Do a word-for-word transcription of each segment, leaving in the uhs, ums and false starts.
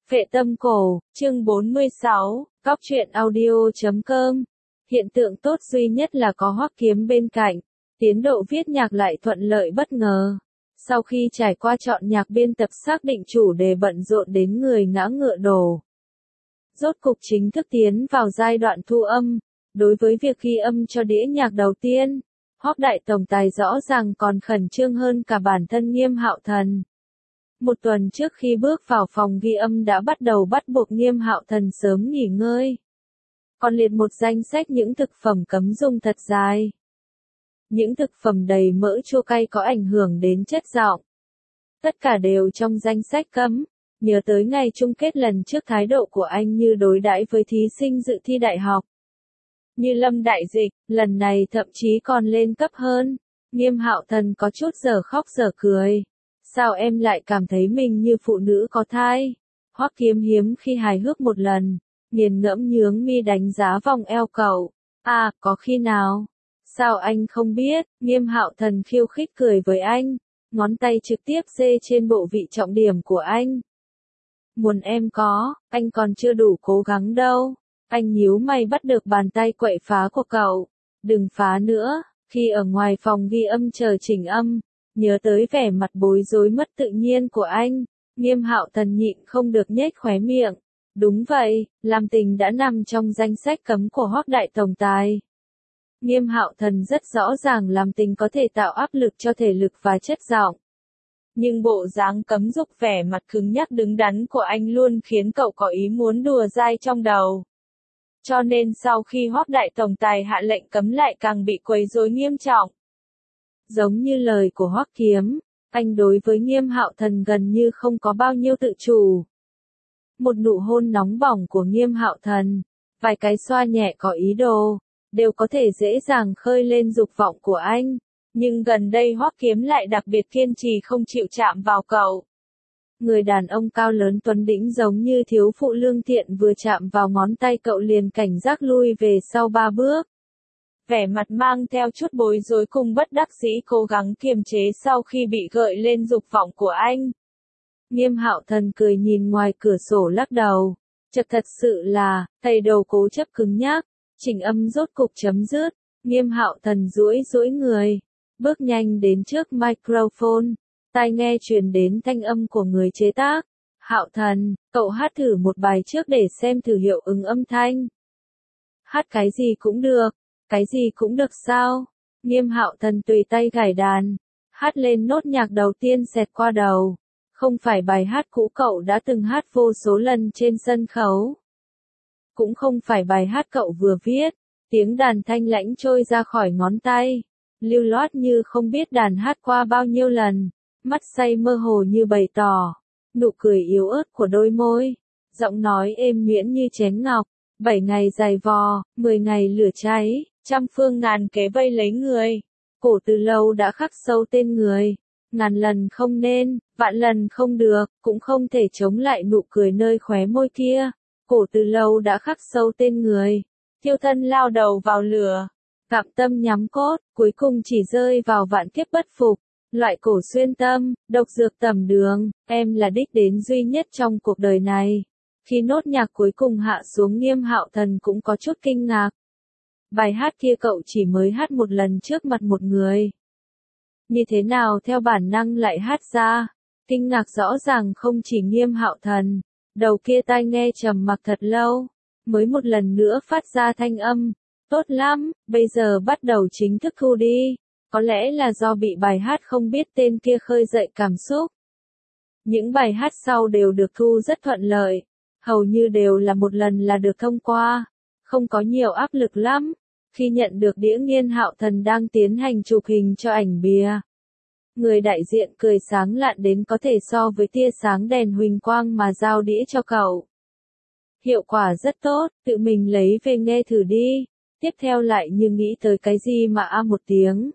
Phệ tâm cổ, chương bốn mươi sáu, góc truyện audio chấm com. Hiện tượng tốt duy nhất là có Hoắc Kiếm bên cạnh, tiến độ viết nhạc lại thuận lợi bất ngờ. Sau khi trải qua chọn nhạc biên tập xác định chủ đề bận rộn đến người ngã ngựa đổ. Rốt cục chính thức tiến vào giai đoạn thu âm, đối với việc ghi âm cho đĩa nhạc đầu tiên, Hoắc đại tổng tài rõ ràng còn khẩn trương hơn cả bản thân Nghiêm Hạo Thần. Một tuần trước khi bước vào phòng ghi âm đã bắt đầu bắt buộc Nghiêm Hạo Thần sớm nghỉ ngơi. Còn liệt một danh sách những thực phẩm cấm dùng thật dài. Những thực phẩm đầy mỡ chua cay có ảnh hưởng đến chất giọng. Tất cả đều trong danh sách cấm. Nhớ tới ngày chung kết lần trước thái độ của anh như đối đãi với thí sinh dự thi đại học. Như Lâm Đại Dịch, lần này thậm chí còn lên cấp hơn. Nghiêm Hạo Thần có chút giờ khóc giờ cười. Sao em lại cảm thấy mình như phụ nữ có thai? Hoắc Kiếm hiếm khi hài hước một lần, nghiền ngẫm nhướng mi đánh giá vòng eo cậu. À, có khi nào? Sao anh không biết? Nghiêm Hạo Thần khiêu khích cười với anh, ngón tay trực tiếp dê trên bộ vị trọng điểm của anh. Muốn em có, anh còn chưa đủ cố gắng đâu. Anh nhíu mày bắt được bàn tay quậy phá của cậu. Đừng phá nữa. Khi ở ngoài phòng ghi âm chờ chỉnh âm, nhớ tới vẻ mặt bối rối mất tự nhiên của anh, Nghiêm Hạo Thần nhịn không được nhếch khóe miệng. Đúng vậy, làm tình đã nằm trong danh sách cấm của Hoắc đại tổng tài. Nghiêm Hạo Thần rất rõ ràng làm tình có thể tạo áp lực cho thể lực và chất giọng. Nhưng bộ dáng cấm dục vẻ mặt cứng nhắc đứng đắn của anh luôn khiến cậu có ý muốn đùa dai trong đầu. Cho nên sau khi Hoắc đại tổng tài hạ lệnh cấm lại càng bị quấy rối nghiêm trọng. Giống như lời của Hoắc Kiếm, anh đối với Nghiêm Hạo Thần gần như không có bao nhiêu tự chủ. Một nụ hôn nóng bỏng của Nghiêm Hạo Thần, vài cái xoa nhẹ có ý đồ, đều có thể dễ dàng khơi lên dục vọng của anh. Nhưng gần đây Hoắc Kiếm lại đặc biệt kiên trì không chịu chạm vào cậu. Người đàn ông cao lớn tuấn đĩnh giống như thiếu phụ lương thiện vừa chạm vào ngón tay cậu liền cảnh giác lui về sau ba bước. Vẻ mặt mang theo chút bối rối cùng bất đắc dĩ cố gắng kiềm chế sau khi bị gợi lên dục vọng của anh. Nghiêm Hạo Thần cười nhìn ngoài cửa sổ lắc đầu. Chật thật sự là, thầy đầu cố chấp cứng nhắc, chỉnh âm rốt cục chấm dứt. Nghiêm Hạo Thần duỗi duỗi người, bước nhanh đến trước microphone, tai nghe truyền đến thanh âm của người chế tác. Hạo Thần, cậu hát thử một bài trước để xem thử hiệu ứng âm thanh. Hát cái gì cũng được. Cái gì cũng được sao? Nghiêm Hạo Thần tùy tay gảy đàn, hát lên nốt nhạc đầu tiên xẹt qua đầu. Không phải bài hát cũ cậu đã từng hát vô số lần trên sân khấu. Cũng không phải bài hát cậu vừa viết, tiếng đàn thanh lãnh trôi ra khỏi ngón tay. Lưu loát như không biết đàn hát qua bao nhiêu lần, mắt say mơ hồ như bày tỏ, nụ cười yếu ớt của đôi môi, giọng nói êm nhuyễn như chén ngọc. Bảy ngày dài vò, mười ngày lửa cháy, trăm phương ngàn kế vây lấy người. Cổ từ lâu đã khắc sâu tên người. Ngàn lần không nên, vạn lần không được, cũng không thể chống lại nụ cười nơi khóe môi kia. Cổ từ lâu đã khắc sâu tên người. Thiêu thân lao đầu vào lửa. Cạm tâm nhắm cốt, cuối cùng chỉ rơi vào vạn kiếp bất phục. Loại cổ xuyên tâm, độc dược tầm đường, em là đích đến duy nhất trong cuộc đời này. Khi nốt nhạc cuối cùng hạ xuống Nghiêm Hạo Thần cũng có chút kinh ngạc. Bài hát kia cậu chỉ mới hát một lần trước mặt một người. Như thế nào theo bản năng lại hát ra? Kinh ngạc rõ ràng không chỉ Nghiêm Hạo Thần. Đầu kia tai nghe trầm mặc thật lâu. Mới một lần nữa phát ra thanh âm. Tốt lắm, bây giờ bắt đầu chính thức thu đi. Có lẽ là do bị bài hát không biết tên kia khơi dậy cảm xúc. Những bài hát sau đều được thu rất thuận lợi. Hầu như đều là một lần là được thông qua, không có nhiều áp lực lắm. Khi nhận được đĩa Nghiêm Hạo Thần đang tiến hành chụp hình cho ảnh bìa, người đại diện cười sáng lạn đến có thể so với tia sáng đèn huỳnh quang mà giao đĩa cho cậu. Hiệu quả rất tốt, tự mình lấy về nghe thử đi. Tiếp theo lại như nghĩ tới cái gì mà a một tiếng.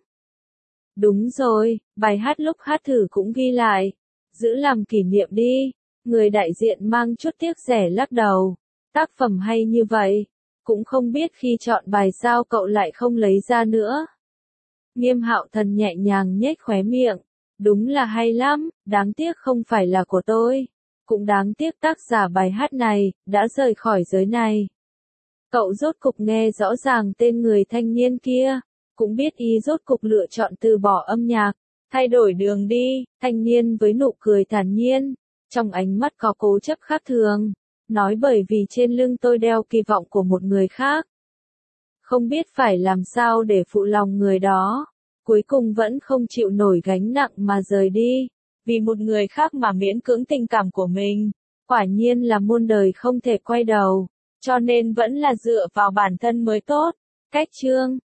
Đúng rồi, bài hát lúc hát thử cũng ghi lại, giữ làm kỷ niệm đi. Người đại diện mang chút tiếc rẻ lắc đầu. Tác phẩm hay như vậy, cũng không biết khi chọn bài sao cậu lại không lấy ra nữa. Nghiêm Hạo Thần nhẹ nhàng nhếch khóe miệng. Đúng là hay lắm, đáng tiếc không phải là của tôi. Cũng đáng tiếc tác giả bài hát này, đã rời khỏi giới này. Cậu rốt cục nghe rõ ràng tên người thanh niên kia, cũng biết ý rốt cục lựa chọn từ bỏ âm nhạc, thay đổi đường đi, thanh niên với nụ cười thản nhiên, trong ánh mắt có cố chấp khác thường, nói bởi vì trên lưng tôi đeo kỳ vọng của một người khác. Không biết phải làm sao để phụ lòng người đó, cuối cùng vẫn không chịu nổi gánh nặng mà rời đi, vì một người khác mà miễn cưỡng tình cảm của mình, quả nhiên là muôn đời không thể quay đầu, cho nên vẫn là dựa vào bản thân mới tốt. Cách chương